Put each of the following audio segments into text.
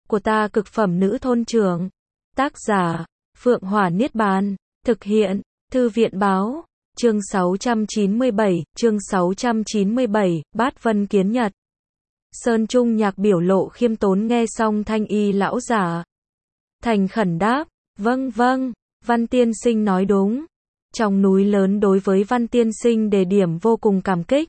của ta cực phẩm nữ thôn trưởng. Tác giả, Phượng Hỏa Niết Bàn. Thực hiện, Thư viện Báo. Chương 697, Bát Vân Kiến Nhật. Sơn Trung Nhạc biểu lộ khiêm tốn nghe xong thanh y lão giả. Thành khẩn đáp, vâng, Văn tiên sinh nói đúng. Trong núi lớn đối với Văn tiên sinh đề điểm vô cùng cảm kích.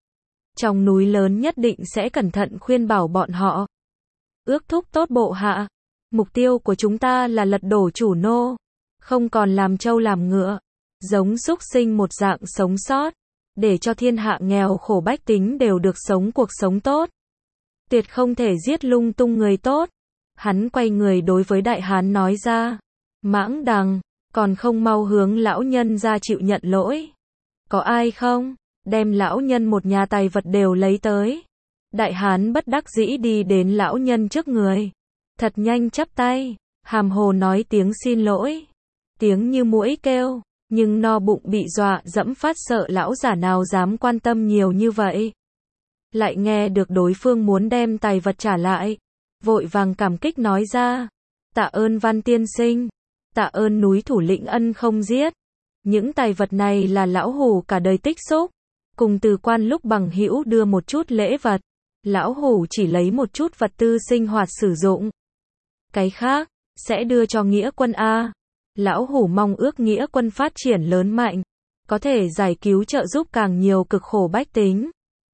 Trong núi lớn nhất định sẽ cẩn thận khuyên bảo bọn họ. Ước thúc tốt bộ hạ. Mục tiêu của chúng ta là lật đổ chủ nô. Không còn làm trâu làm ngựa. Giống súc sinh một dạng sống sót. Để cho thiên hạ nghèo khổ bách tính đều được sống cuộc sống tốt. Tuyệt không thể giết lung tung người tốt. Hắn quay người đối với đại hán nói ra. Mãng Đằng, còn không mau hướng lão nhân ra chịu nhận lỗi. Có ai không? Đem lão nhân một nhà tài vật đều lấy tới. Đại hán bất đắc dĩ đi đến lão nhân trước người. Thật nhanh chắp tay, hàm hồ nói tiếng xin lỗi. Tiếng như muỗi kêu, nhưng no bụng bị dọa dẫm phát sợ lão giả nào dám quan tâm nhiều như vậy. Lại nghe được đối phương muốn đem tài vật trả lại. Vội vàng cảm kích nói ra. Tạ ơn Văn tiên sinh. Tạ ơn núi thủ lĩnh ân không giết. Những tài vật này là lão hủ cả đời tích xúc. Cùng từ quan lúc bằng hữu đưa một chút lễ vật. Lão hủ chỉ lấy một chút vật tư sinh hoạt sử dụng. Cái khác, sẽ đưa cho nghĩa quân A. Lão hủ mong ước nghĩa quân phát triển lớn mạnh. Có thể giải cứu trợ giúp càng nhiều cực khổ bách tính.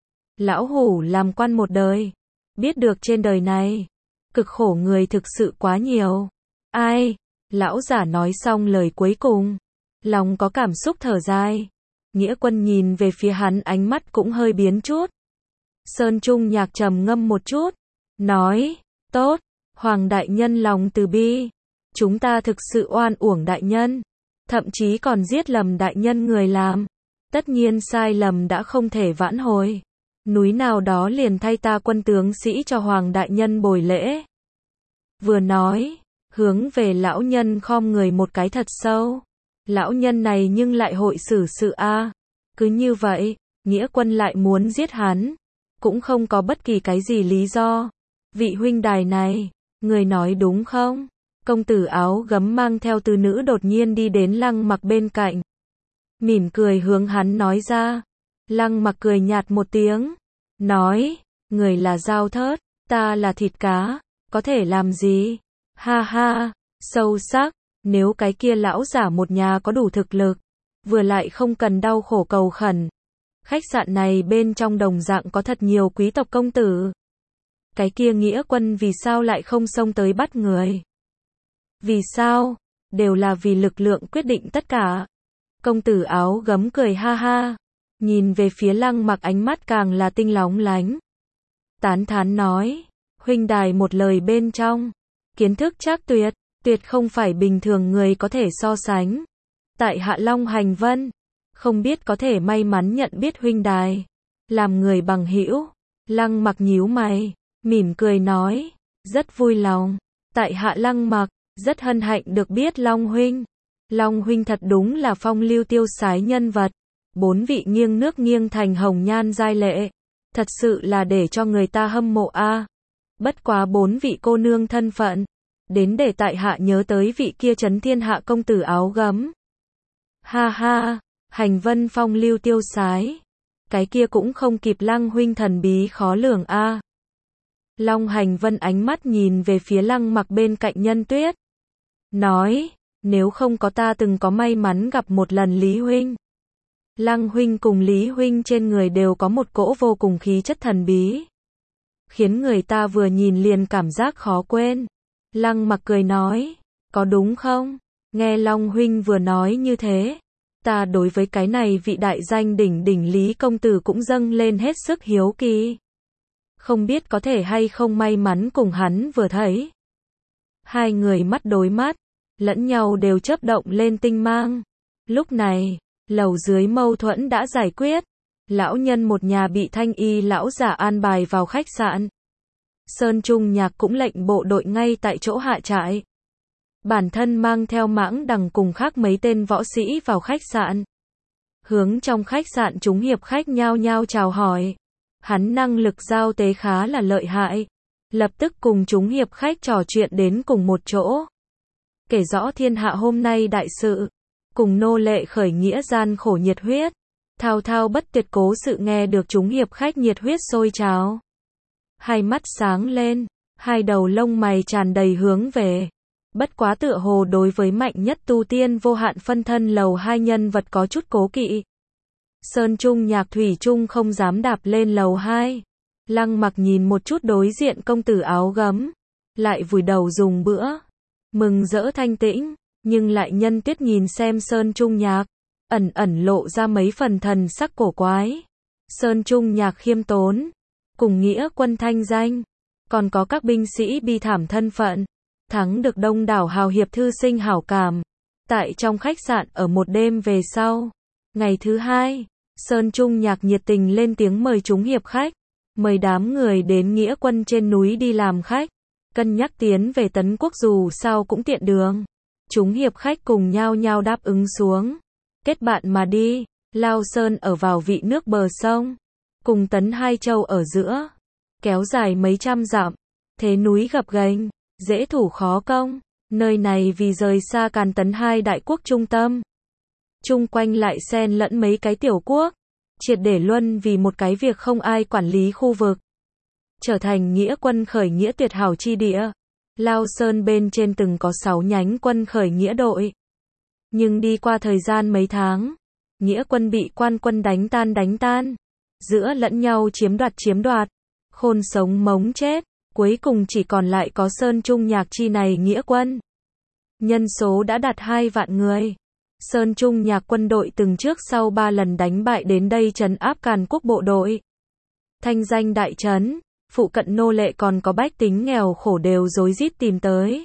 Lão hủ làm quan một đời. Biết được trên đời này, cực khổ người thực sự quá nhiều. Ai? Lão giả nói xong lời cuối cùng. Lòng có cảm xúc thở dài. Nghĩa quân nhìn về phía hắn ánh mắt cũng hơi biến chút. Sơn Trung Nhạc trầm ngâm một chút. Nói, tốt, Hoàng đại nhân lòng từ bi. Chúng ta thực sự oan uổng đại nhân. Thậm chí còn giết lầm đại nhân người làm. Tất nhiên sai lầm đã không thể vãn hồi. Núi nào đó liền thay ta quân tướng sĩ cho Hoàng đại nhân bồi lễ. Vừa nói, hướng về lão nhân khom người một cái thật sâu. Lão nhân này nhưng lại hội xử sự a. Cứ như vậy, nghĩa quân lại muốn giết hắn. Cũng không có bất kỳ cái gì lý do. Vị huynh đài này, người nói đúng không? Công tử áo gấm mang theo từ nữ đột nhiên đi đến Lăng Mặc bên cạnh. Mỉm cười hướng hắn nói ra. Lăng Mặc cười nhạt một tiếng. Nói, người là dao thớt, ta là thịt cá. Có thể làm gì? Ha ha, sâu sắc. Nếu cái kia lão giả một nhà có đủ thực lực. Vừa lại không cần đau khổ cầu khẩn. Khách sạn này bên trong đồng dạng có thật nhiều quý tộc công tử. Cái kia nghĩa quân vì sao lại không xông tới bắt người? Vì sao? Đều là vì lực lượng quyết định tất cả. Công tử áo gấm cười ha ha. Nhìn về phía Lăng Mặc ánh mắt càng là tinh lóng lánh. Tán thán nói. Huynh đài một lời bên trong. Kiến thức trác tuyệt. Tuyệt không phải bình thường người có thể so sánh. Tại Hạ Long Hành Vân. Không biết có thể may mắn nhận biết huynh đài. Làm người bằng hữu. Lăng Mặc nhíu mày. Mỉm cười nói. Rất vui lòng. Tại Hạ Lăng Mặc. Rất hân hạnh được biết Long huynh. Long huynh thật đúng là phong lưu tiêu sái nhân vật. 4 vị nghiêng nước nghiêng thành hồng nhan giai lệ. Thật sự là để cho người ta hâm mộ a. Bất quá 4 vị cô nương thân phận. Đến để tại hạ nhớ tới vị kia trấn thiên hạ công tử áo gấm. Ha ha, Hành Vân phong lưu tiêu sái. Cái kia cũng không kịp Lăng huynh thần bí khó lường a. Long Hành Vân ánh mắt nhìn về phía Lăng Mặc bên cạnh Nhân Tuyết. Nói, nếu không có ta từng có may mắn gặp một lần Lý huynh. Lăng huynh cùng Lý huynh trên người đều có một cỗ vô cùng khí chất thần bí. Khiến người ta vừa nhìn liền cảm giác khó quên. Lăng Mặc cười nói, có đúng không? Nghe Long huynh vừa nói như thế. Ta đối với cái này vị đại danh đỉnh đỉnh Lý công tử cũng dâng lên hết sức hiếu kỳ. Không biết có thể hay không may mắn cùng hắn vừa thấy. Hai người mắt đối mắt, lẫn nhau đều chớp động lên tinh mang. Lúc này, lầu dưới mâu thuẫn đã giải quyết. Lão nhân một nhà bị thanh y lão giả an bài vào khách sạn. Sơn Trung Nhạc cũng lệnh bộ đội ngay tại chỗ hạ trại. Bản thân mang theo Mãng Đằng cùng khác mấy tên võ sĩ vào khách sạn. Hướng trong khách sạn chúng hiệp khách nhao nhao chào hỏi. Hắn năng lực giao tế khá là lợi hại. lập tức cùng chúng hiệp khách trò chuyện đến cùng một chỗ. Kể rõ thiên hạ hôm nay đại sự, cùng nô lệ khởi nghĩa gian khổ nhiệt huyết, thao thao bất tuyệt cố sự nghe được chúng hiệp khách nhiệt huyết sôi trào. Hai mắt sáng lên, hai đầu lông mày tràn đầy hướng về. Bất quá tựa hồ đối với mạnh nhất tu tiên vô hạn phân thân lầu hai nhân vật có chút cố kỵ. Sơn Trung Nhạc thủy chung không dám đạp lên lầu hai. Lăng Mặc nhìn một chút đối diện công tử áo gấm, lại vùi đầu dùng bữa, mừng rỡ thanh tĩnh, nhưng lại nhân tiết nhìn xem Sơn Trung Nhạc, ẩn ẩn lộ ra mấy phần thần sắc cổ quái. Sơn Trung Nhạc khiêm tốn, cùng nghĩa quân thanh danh, còn có các binh sĩ bi thảm thân phận, thắng được đông đảo hào hiệp thư sinh hảo cảm. Tại trong khách sạn ở một đêm về sau, ngày thứ hai, Sơn Trung Nhạc nhiệt tình lên tiếng mời chúng hiệp khách, mời đám người đến nghĩa quân trên núi đi làm khách, cân nhắc tiến về Tấn Quốc dù sao cũng tiện đường. Chúng hiệp khách cùng nhau nhau đáp ứng xuống, kết bạn mà đi. Lao Sơn ở vào vị nước bờ sông, cùng Tấn Hai Châu ở giữa, kéo dài mấy trăm dặm, thế núi gập ghềnh, dễ thủ khó công. Nơi này vì rời xa Càn Tấn hai đại quốc trung tâm, chung quanh lại xen lẫn mấy cái tiểu quốc, triệt để luân vì một cái việc không ai quản lý khu vực, trở thành nghĩa quân khởi nghĩa tuyệt hảo chi địa. Lao Sơn bên trên từng có 6 nhánh quân khởi nghĩa đội, nhưng đi qua thời gian mấy tháng, nghĩa quân bị quan quân đánh tan, giữa lẫn nhau chiếm đoạt, khôn sống mống chết, cuối cùng chỉ còn lại có Sơn Trung Nhạc chi này nghĩa quân. Nhân số đã đạt 2 vạn người. Sơn Trung Nhạc quân đội từng trước sau 3 lần đánh bại đến đây trấn áp Càn Quốc bộ đội. Thanh danh đại trấn, phụ cận nô lệ còn có bách tính nghèo khổ đều rối rít tìm tới.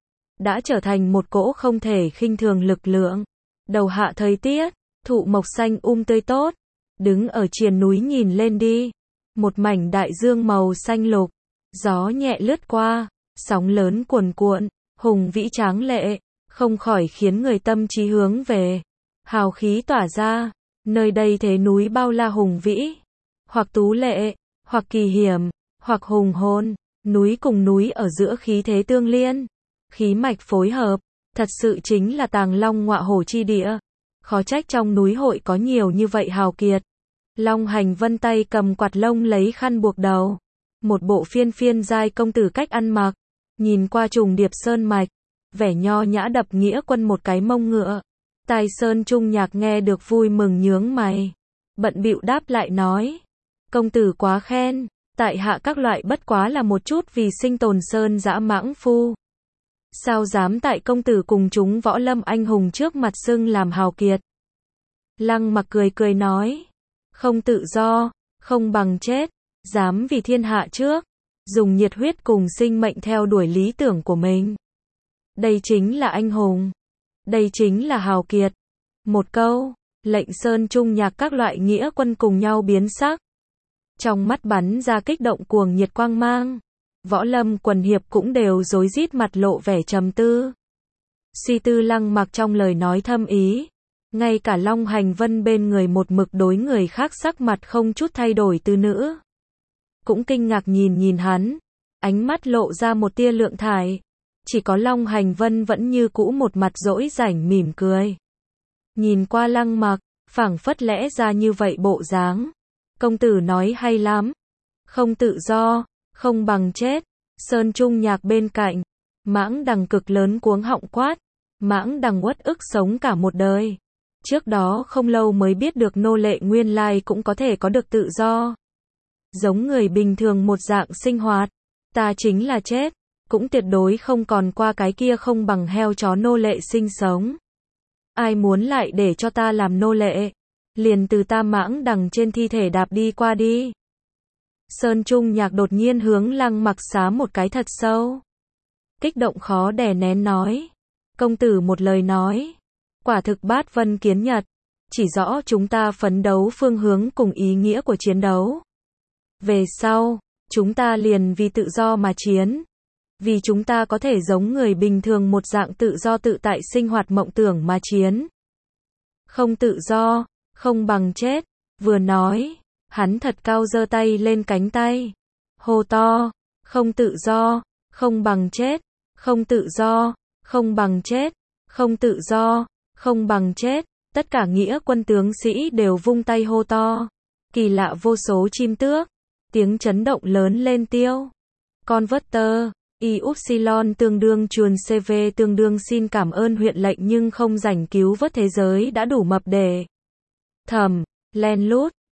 Đã trở thành một cỗ không thể khinh thường lực lượng. Đầu hạ thời tiết, thụ mộc xanh tươi tốt, đứng ở triền núi nhìn lên đi, một mảnh đại dương màu xanh lục, gió nhẹ lướt qua, sóng lớn cuồn cuộn, hùng vĩ tráng lệ, không khỏi khiến người tâm trí hướng về. Hào khí tỏa ra, nơi đây thế núi bao la hùng vĩ, hoặc tú lệ, hoặc kỳ hiểm, hoặc hùng hồn, núi cùng núi ở giữa khí thế tương liên, khí mạch phối hợp, thật sự chính là tàng long ngọa hổ chi địa. Khó trách trong núi hội có nhiều như vậy hào kiệt. Long Hành Vân tay cầm quạt lông lấy khăn buộc đầu, một bộ phiên giai công tử cách ăn mặc, nhìn qua trùng điệp sơn mạch, vẻ nho nhã đập nghĩa quân một cái mông ngựa. Tai Sơn Trung Nhạc nghe được vui mừng nhướng mày, bận bịu đáp lại nói: công tử quá khen, tại hạ các loại bất quá là một chút vì sinh tồn sơn dã mãng phu, sao dám tại công tử cùng chúng võ lâm anh hùng trước mặt xưng làm hào kiệt. Lăng Mặc cười nói: không tự do, không bằng chết, dám vì thiên hạ trước, dùng nhiệt huyết cùng sinh mệnh theo đuổi lý tưởng của mình. Đây chính là anh hùng, đây chính là hào kiệt. Một câu, lệnh Sơn Trung Nhạc các loại nghĩa quân cùng nhau biến sắc. Trong mắt bắn ra kích động cuồng nhiệt quang mang. Võ lâm quần hiệp cũng đều rối rít mặt lộ vẻ trầm tư. Suy tư Lăng Mặc trong lời nói thâm ý. Ngay cả Long Hành Vân bên người một mực đối người khác sắc mặt không chút thay đổi từ nữ, cũng kinh ngạc nhìn hắn, ánh mắt lộ ra một tia lượng thải. Chỉ có Long Hành Vân vẫn như cũ một mặt dỗi rảnh mỉm cười. Nhìn qua Lăng Mặc, phảng phất lẽ ra như vậy bộ dáng. Công tử nói hay lắm. Không tự do, không bằng chết. Sơn Trung Nhạc bên cạnh, Mãng Đằng cực lớn cuống họng quát. Mãng Đằng uất ức sống cả một đời. Trước đó không lâu mới biết được nô lệ nguyên lai cũng có thể có được tự do. Giống người bình thường một dạng sinh hoạt. Ta chính là chết, cũng tuyệt đối không còn qua cái kia không bằng heo chó nô lệ sinh sống. Ai muốn lại để cho ta làm nô lệ, liền từ ta Mãng Đằng trên thi thể đạp đi qua đi. Sơn Trung Nhạc đột nhiên hướng Lăng Mặc xá một cái thật sâu. Kích động khó đè nén nói: công tử một lời nói, quả thực bát vân kiến nhật, chỉ rõ chúng ta phấn đấu phương hướng cùng ý nghĩa của chiến đấu. Về sau, chúng ta liền vì tự do mà chiến. Vì chúng ta có thể giống người bình thường một dạng tự do tự tại sinh hoạt mộng tưởng mà chiến. Không tự do, không bằng chết. Vừa nói, hắn thật cao giơ tay lên cánh tay, hô to: không tự do, không bằng chết, không tự do, không bằng chết, không tự do, không bằng chết. Tất cả nghĩa quân tướng sĩ đều vung tay hô to. Kỳ lạ vô số chim tước. Tiếng chấn động lớn lên tiêu. Converter. Y Upsilon tương đương chuồn CV tương đương xin cảm ơn huyện lệnh nhưng không rảnh cứu vớt thế giới đã đủ mập để thầm, len lút.